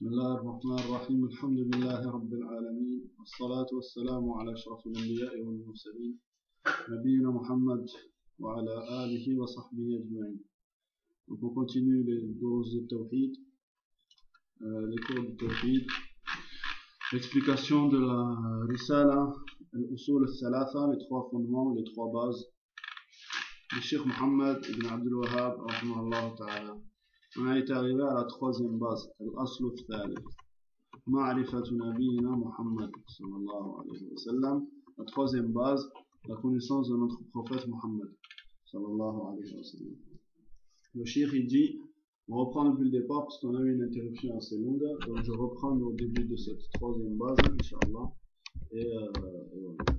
بسم الله الرحمن الرحيم الحمد لله رب العالمين والصلاة والسلام على أشرف الأنبياء والمرسلين نبينا محمد وعلى آله وصحبه أجمعين. Donc on continue les cours de Tawhid, l'explication de la Risala, al-Usul al-Thalatha, les trois fondements, les trois bases du Cheikh Mohammed ibn Abdul Wahhab rahimahullah ta'ala. On a été arrivé à la troisième base, al-Aslu al-Thalith, Ma'rifatu Nabiyina Muhammad sallallahu alayhi wa sallam. La troisième base, la connaissance de notre prophète Muhammad sallallahu alayhi wa sallam. Le Cheikh il dit, on reprend depuis le départ parce qu'on a eu une interruption assez longue, donc je reprends au début de cette troisième base, Inch'Allah. Et voilà.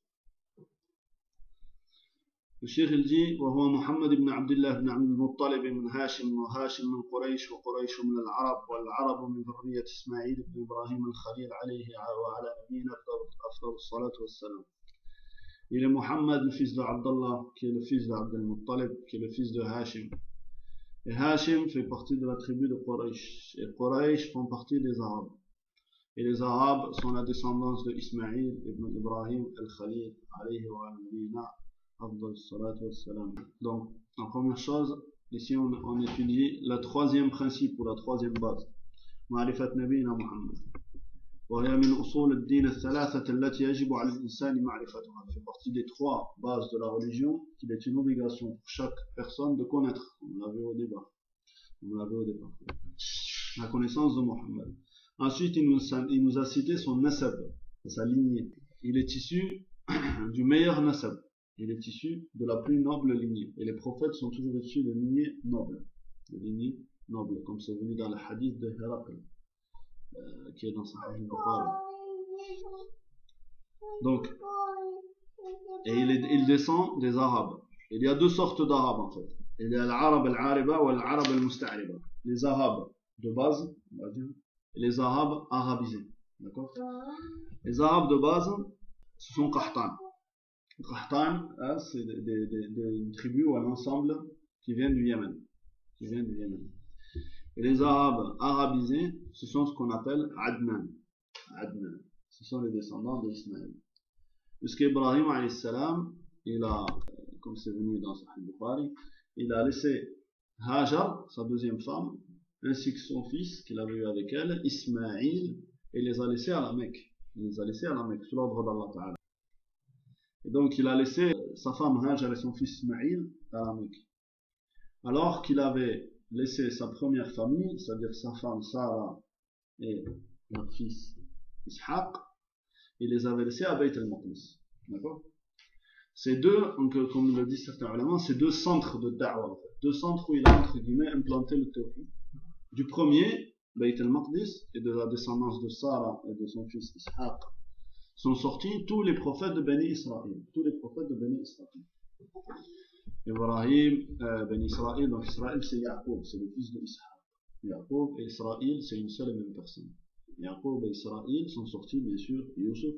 Le Cheikh il dit وهو محمد بن عبد الله بن عبد المطلب من هاشم وهاشم من قريش وقريش من العرب والعرب من ذرية إسماعيل بن إبراهيم الخليل عليه وعلى نبينا أفضل الصلاة والسلام. Il est Mohammed, le fils de Abdallah, qui est le fils de Abd al-Muttalib, qui est le fils de Hashim. Et Hashim fait partie de la tribu de Quraysh. Et Quraysh font partie des Arabes. Et les Arabes sont la descendance de Ismaïl ibn Ibrahim al-Khalil alayhi wa nabiyina. Donc, en première chose, ici on étudie le troisième principe ou la troisième base. Ma'rifat Nabiyina Muhammad. وهي من أصول الدين الثلاثة التي يجب على الإنسان معرفتها. C'est partie des trois bases de la religion qu'il est une obligation pour chaque personne de connaître. On l'avait au départ. La connaissance de Muhammad. Ensuite, il nous a cité son nasab, sa lignée. Il est issu du meilleur nasab. Il est issu de la plus noble lignée. Et les prophètes sont toujours issus de lignées nobles. De lignées nobles, comme c'est venu dans le hadith de Héracl, qui est dans Sahih al-Bukhari. Donc, et il descend des Arabes. Il y a deux sortes d'Arabes en fait. Il y a l'Arab al-Ariba ou l'Arab al-Musta'riba. Les Arabes de base, on va dire, et les Arabes arabisés. D'accord? Les Arabes de base, ce sont Qahtan. Qahtan, c'est des tribus ou un ensemble qui viennent du Yémen. Et les Arabes arabisés, ce sont ce qu'on appelle Adnan. Ce sont les descendants d'Ismaël. Puisqu'Ibrahim alayhi salam, il a, comme c'est venu dans Sahih Bukhari, il a laissé Hajar, sa deuxième femme, ainsi que son fils qu'il avait eu avec elle, Ismaïl, et les a laissés à la Mecque. Sous l'ordre d'Allah Ta'ala. Et donc il a laissé sa femme Hajar et son fils Ismaïl à la Mecque. Alors qu'il avait laissé sa première famille, c'est-à-dire sa femme Sarah et leur fils Ishaq, il les avait laissés à Bayt al-Maqdis. D'accord? Ces deux, comme le disent certains éléments, ces deux centres de da'wah, en fait. Deux centres où il a entre guillemets implanté le tawhid. Du premier, Bayt al-Maqdis, et de la descendance de Sarah et de son fils Ishaq, sont sortis tous les prophètes de Bani Israël. Ibrahim, Bani Israël, donc Israël c'est Yaqub, c'est le fils de Ishaq. Yaqub et Israël c'est une seule et même personne. Yaqub et Israël sont sortis bien sûr Yusuf,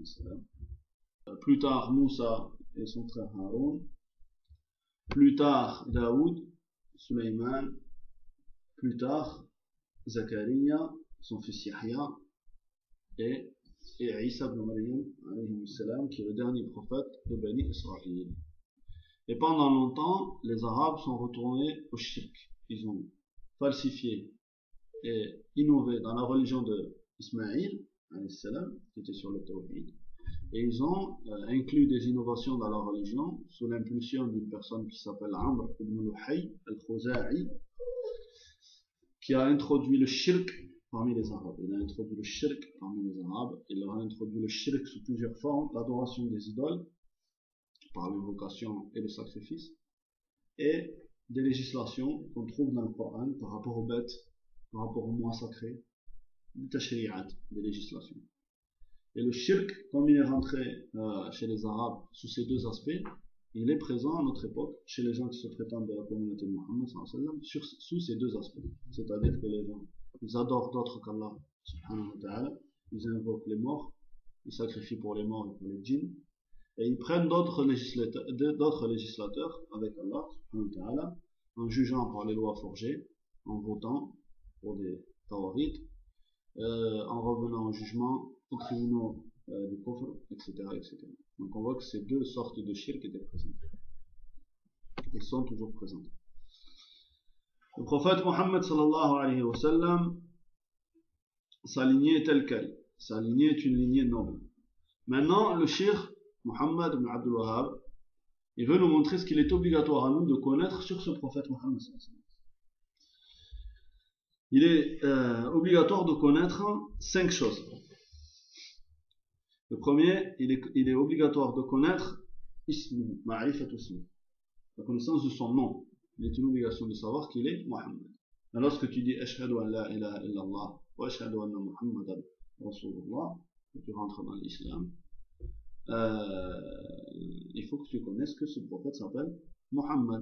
plus tard Moussa et son frère Haroun, plus tard Daoud, Sulayman, plus tard Zakaria, son fils Yahya, et Isa ibn Maryam, qui est le dernier prophète de Bani Israël. Et pendant longtemps, les Arabes sont retournés au shirk. Ils ont falsifié et innové dans la religion de Ismaïl, qui était sur le tawhid. Et ils ont inclus des innovations dans la religion sous l'impulsion d'une personne qui s'appelle Amr ibn Luhay al-Khuza'i, qui a introduit le shirk parmi les Arabes. Il a introduit le shirk parmi les Arabes. Il leur a introduit le shirk sous plusieurs formes, l'adoration des idoles, par l'invocation et le sacrifice, et des législations qu'on trouve dans le Coran par rapport aux bêtes, par rapport aux mois sacrés, des tashri'at, des législations. Et le shirk, comme il est rentré chez les Arabes sous ces deux aspects, il est présent à notre époque chez les gens qui se prétendent de la communauté de Muhammad sous ces deux aspects. C'est-à-dire que les gens, ils adorent d'autres qu'Allah subhanahu wa ta'ala, ils invoquent les morts, ils sacrifient pour les morts et pour les djinns, et ils prennent d'autres législateurs avec Allah subhanahu wa ta'ala, en jugeant par les lois forgées, en votant pour des tawarit, en revenant au jugement, aux tribunaux du kufr, etc., etc. Donc on voit que ces deux sortes de shirk étaient présentes. Ils sont toujours présentes. Le prophète Mohammed sallallahu alayhi wa sallam, sa lignée est telle quelle. Sa lignée est une lignée noble. Maintenant, le shirk, Muhammad ibn Abdul Wahhab, il veut nous montrer ce qu'il est obligatoire à nous de connaître sur ce prophète Mohammed sallallahu alayhi wa sallam. Il est obligatoire de connaître 5 choses. Le premier, il est obligatoire de connaître ismu, ma'rifat ismu, la connaissance de son nom. Il est une obligation de savoir qu'il est Mohammed. Lorsque tu dis Ashhadu an la ilaha illallah wa ashhadu anna Muhammadan Rasulullah, que tu rentres dans l'islam, il faut que tu connaisses que ce prophète s'appelle Mohammed.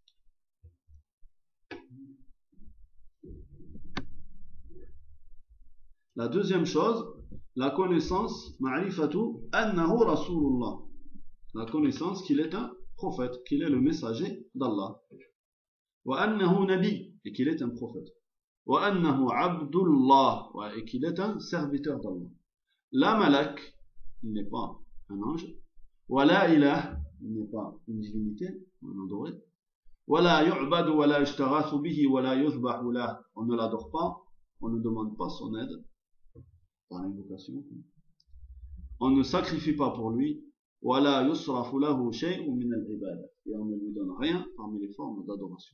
La deuxième chose, la connaissance, ma'rifatu annahu Rasulullah. La connaissance qu'il est un prophète, qu'il est le messager d'Allah. Wa annahu nabi, et qu'il est un prophète. Wa annahu abdullah, et qu'il est un serviteur d'Allah. La malak, il n'est pas un ange. Wa la ilah, il n'est pas une divinité, un adoré. Wa la yu'badu wa la yushtaghathu bihi wa la yuthbahu lah. On ne l'adore pas, on ne demande pas son aide par l'invocation. On ne sacrifie pas pour lui. Wa la yusrafu lahu shay'un min al-ibadah. Et on ne lui donne rien parmi les formes d'adoration.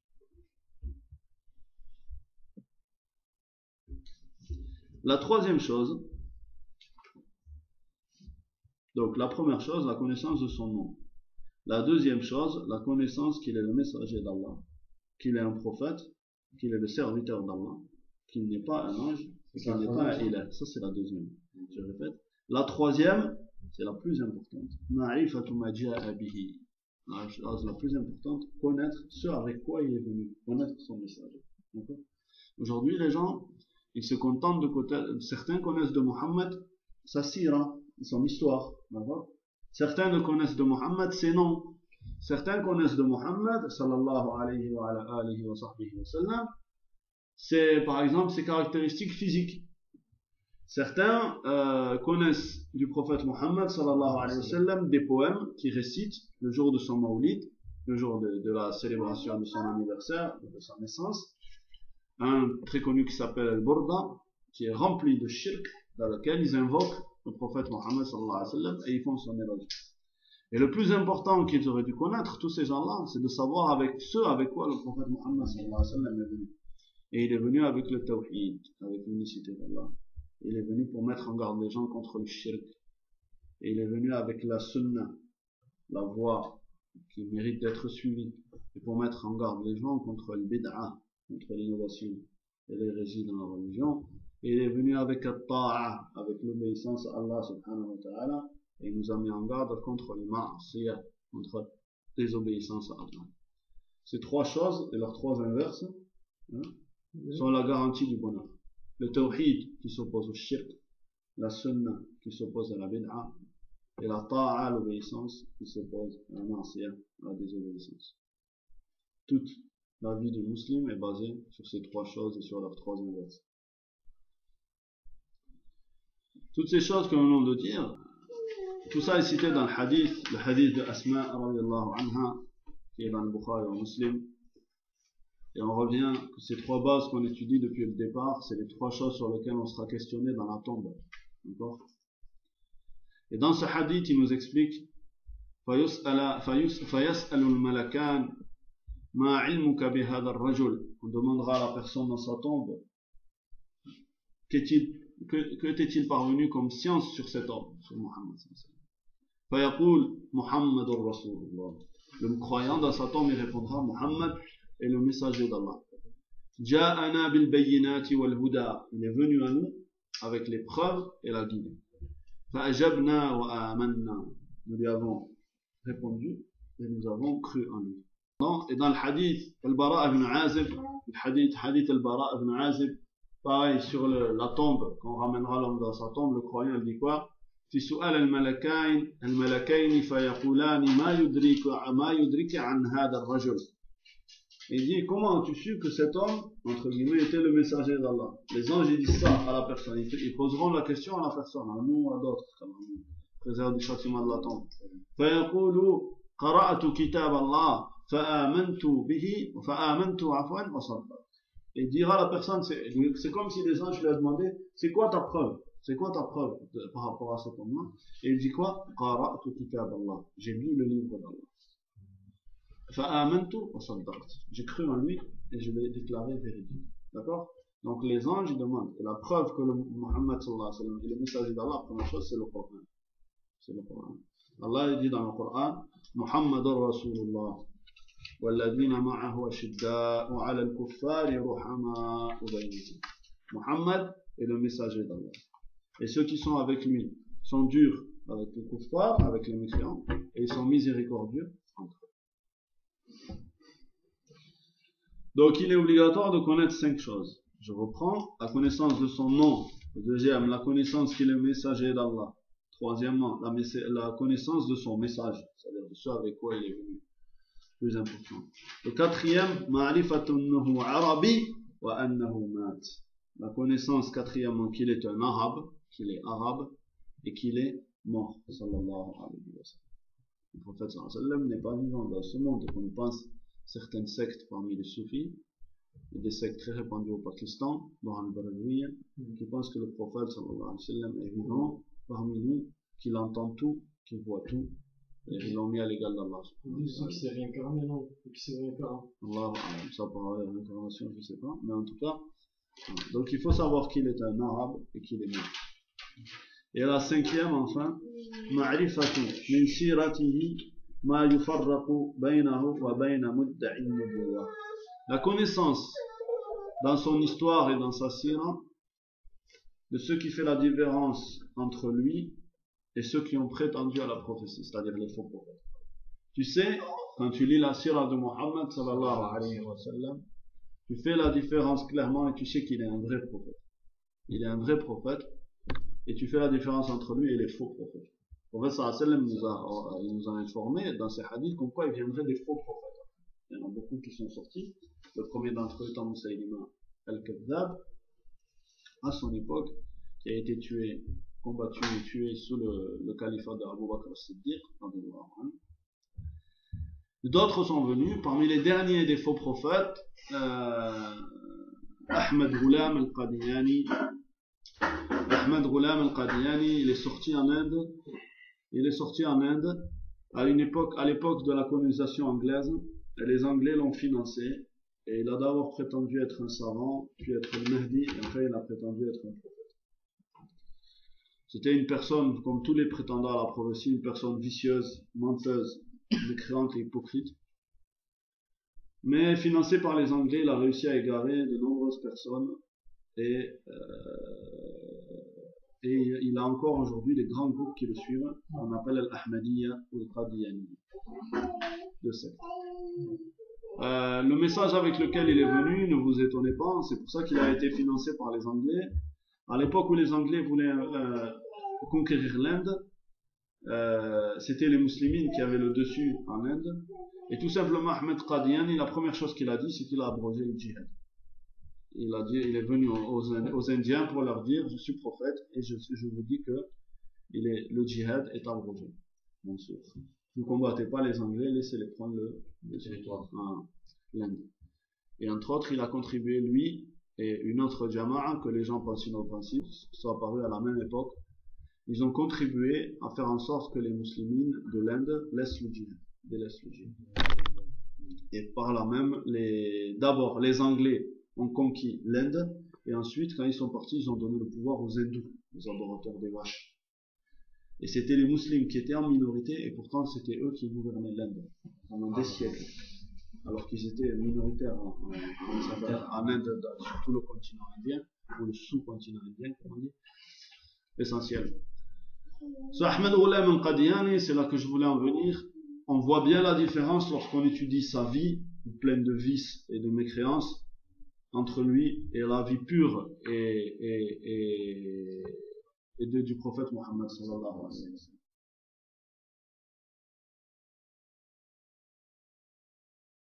La troisième chose, donc la première chose, la connaissance de son nom. La deuxième chose, la connaissance qu'il est le messager d'Allah, qu'il est un prophète, qu'il est le serviteur d'Allah, qu'il n'est pas un ange, et qu'il n'est pas un ilah. Ça c'est la deuxième. Je répète. La troisième, c'est la plus importante. Ma'rifatu ma ja'a bihi. La plus importante, connaître ce avec quoi il est venu, connaître son message. Aujourd'hui, les gens, ils se contentent certains connaissent de Mohammed sa sira, son histoire. Certains ne connaissent de Mohammed ses noms. Certains connaissent de Mohammed, sallallahu alayhi wa alihi wa sahbihi wa sallam, c'est par exemple ses caractéristiques physiques. Certains connaissent du prophète Mohammed sallallahu alayhi wa sallam des poèmes qu'il récite le jour de son mawlid, le jour de la célébration de son anniversaire, de sa naissance. Un très connu qui s'appelle Al-Burda, qui est rempli de shirk, dans lequel ils invoquent le prophète Mohammed sallallahu alayhi wa sallam et ils font son éloge. Et le plus important qu'ils auraient dû connaître, tous ces gens-là, c'est de savoir avec quoi le prophète Mohammed sallallahu alayhi wa sallam est venu. Et il est venu avec le tawhid, avec l'unicité d'Allah. Il est venu pour mettre en garde les gens contre le shirk. Et il est venu avec la sunnah, la voie qui mérite d'être suivie, et pour mettre en garde les gens contre le bid'ah, contre l'innovation et l'hérésie dans la religion. Et il est venu avec at-ta'a, avec l'obéissance à Allah subhanahu wa ta'ala, et il nous a mis en garde contre le ma'asiyah, contre désobéissance à Allah. Ces trois choses et leurs trois inverses sont la garantie du bonheur. Le tawhid qui s'oppose au shirk, la sunnah qui s'oppose à la bid'a, et la ta'a, l'obéissance, qui s'oppose à la ma'asiyah, à la désobéissance. Toute la vie du musulman est basée sur ces trois choses et sur leurs trois inverses. Toutes ces choses que nous venons de dire, tout ça est cité dans le hadith de Asma radiallahu anha, qui est dans le Bukhari et Muslim. Et on revient que ces trois bases qu'on étudie depuis le départ, c'est les trois choses sur lesquelles on sera questionné dans la tombe. D'accord? Et dans ce hadith, il nous explique فَيَسْأَلُ الْمَلَكَانِ مَا عِلْمُكَ بِهَذَا الرَّجُلِ. On demandera à la personne dans sa tombe, que t'est-il parvenu comme science sur cet homme, sur Muhammad. فَيَقُولُ مُحَمَّدٌ رَسُولُ اللَّهِ. Le croyant dans sa tombe, il répondra Muhammad est le messager d'Allah. جَاءَنَا بِالْبَيِّنَاتِ وَالْهُدَى. Il est venu à nous avec les preuves et la guide. فَأَجَبْنَا وَآمَنَّا. Nous lui avons répondu et nous avons cru en lui. Et dans le hadith Al-Bara ibn Azib, le hadith Al-Bara ibn Azib, pareil sur la tombe, quand on ramènera l'homme dans sa tombe, le croyant il dit quoi? في سؤال الملكين فيقولان ما يدرك عن هذا الرجل. Il dit, comment as-tu su que cet homme, entre guillemets, était le messager d'Allah? Les anges, ils disent ça à la personne. Ils poseront la question à la personne, à nous ou à d'autres. Préserve du châtiment de la tombe. فيقول قرأت كتاب الله فآمنت به فآمنت عفوا وصدقت. Et dira la personne, c'est comme si les anges lui avaient demandé, c'est quoi ta preuve? C'est quoi ta preuve par rapport à cet homme-là? Et il dit quoi? قرأت كتاب الله. J'ai lu le livre d'Allah. فآمنت وصدقت. J'ai cru en lui et je l'ai déclaré véridique. D'accord? Donc les anges ils demandent. Et la preuve que le Muhammad sallallahu alayhi wa sallam est le messager d'Allah, la première chose c'est le Coran. C'est le Coran. Allah dit dans le Coran, Muhammadur Rasulullah. والذين معه أشداء على الكفار رحماء بينهم. Muhammad est le messager d'Allah. Et ceux qui sont avec lui sont durs avec les kuffars, avec les mécréants, et ils sont miséricordieux entre eux. Donc il est obligatoire de connaître 5 choses. Je reprends la connaissance de son nom. Deuxième, la connaissance qu'il est le messager d'Allah. Troisièmement, la connaissance de son message, c'est-à-dire de ce avec quoi il est venu. Plus important. Le quatrième, ma'rifatunnahu arabi wa annahu mat. La connaissance, quatrièmement, qu'il est un arabe, et qu'il est mort, sallallahu alayhi wa sallam. Le prophète sallallahu alayhi wa sallam n'est pas vivant dans ce monde, comme pense certaines sectes parmi les soufis, et des sectes très répandues au Pakistan, dans le Baréouia, qui pensent que le prophète sallallahu alayhi wa sallam est vivant parmi nous, qu'il entend tout, qu'il voit tout. Et ils l'ont mis à l'égal d'Allah. Ceux qui s'est réincarné, non? Ceux qui s'est réincarné. Allah, ça par la réincarnation, je ne sais pas. Mais en tout cas, donc il faut savoir qu'il est un arabe et qu'il est mort. Et la cinquième, enfin, ma'rifatu min siratihi ma yufarraqu baynahu wa bayna mudda'i nubuwah. La connaissance dans son histoire et dans sa sira de ce qui fait la différence entre lui et ceux qui ont prétendu à la prophétie, c'est-à-dire les faux prophètes. Tu sais, quand tu lis la sira de Muhammad sallallahu alayhi wa sallam, tu fais la différence clairement et tu sais qu'il est un vrai prophète. Il est un vrai prophète et tu fais la différence entre lui et les faux prophètes. Le prophète sallallahu alayhi wa sallam il nous a informé dans ses hadiths comme quoi il viendrait des faux prophètes. Il y en a beaucoup qui sont sortis. Le premier d'entre eux étant Musaylima al-Kadhdhab, à son époque, qui a été combattu et tué sous le califat d'Abu Bakr as-Siddiq. D'autres sont venus, parmi les derniers des faux prophètes, Ahmed Ghulam al-Qadiani. Ahmed Ghulam al-Qadiani, il est sorti en Inde. Il est sorti en Inde à l'époque de la colonisation anglaise. Et les Anglais l'ont financé. Et il a d'abord prétendu être un savant, puis être le Mahdi, et après il a prétendu être un prophète. C'était une personne, comme tous les prétendants à la prophétie, une personne vicieuse, menteuse, mécréante et hypocrite. Mais financé par les Anglais, il a réussi à égarer de nombreuses personnes et il a encore aujourd'hui des grands groupes qui le suivent. On appelle l'Ahmadiyya ou le Qadiyani. De secte. Le message avec lequel il est venu, ne vous étonnez pas, c'est pour ça qu'il a été financé par les Anglais. À l'époque où les Anglais voulaient conquérir l'Inde, c'était les musulmans qui avaient le dessus en Inde. Et tout simplement, Ahmed Qadiani, la première chose qu'il a dit, c'est qu'il a abrogé le djihad. Il est venu aux Indiens pour leur dire, je suis prophète et je vous dis que le djihad est abrogé. Bien sûr. Ne combattez pas les Anglais, laissez-les prendre le territoire, l'Inde. Et entre autres, il a contribué, lui, et une autre jama'a que les gens pensent inoffensifs, qui sont apparus à la même époque. Ils ont contribué à faire en sorte que les musulmans de l'Inde délaissent le djihad. Et par là même, d'abord, les Anglais ont conquis l'Inde, et ensuite, quand ils sont partis, ils ont donné le pouvoir aux hindous, aux adorateurs des vaches. Et c'était les musulmans qui étaient en minorité, et pourtant c'était eux qui gouvernaient l'Inde pendant des siècles. Alors qu'ils étaient minoritaires en Inde, sur tout le continent indien, ou le sous-continent indien, comme on dit, essentiel. Ce Ahmed Ghulam al-Qadiani, c'est là que je voulais en venir. On voit bien la différence lorsqu'on étudie sa vie, pleine de vices et de mécréances, entre lui et la vie pure et du prophète Mohammed sallallahu alayhi wa sallam.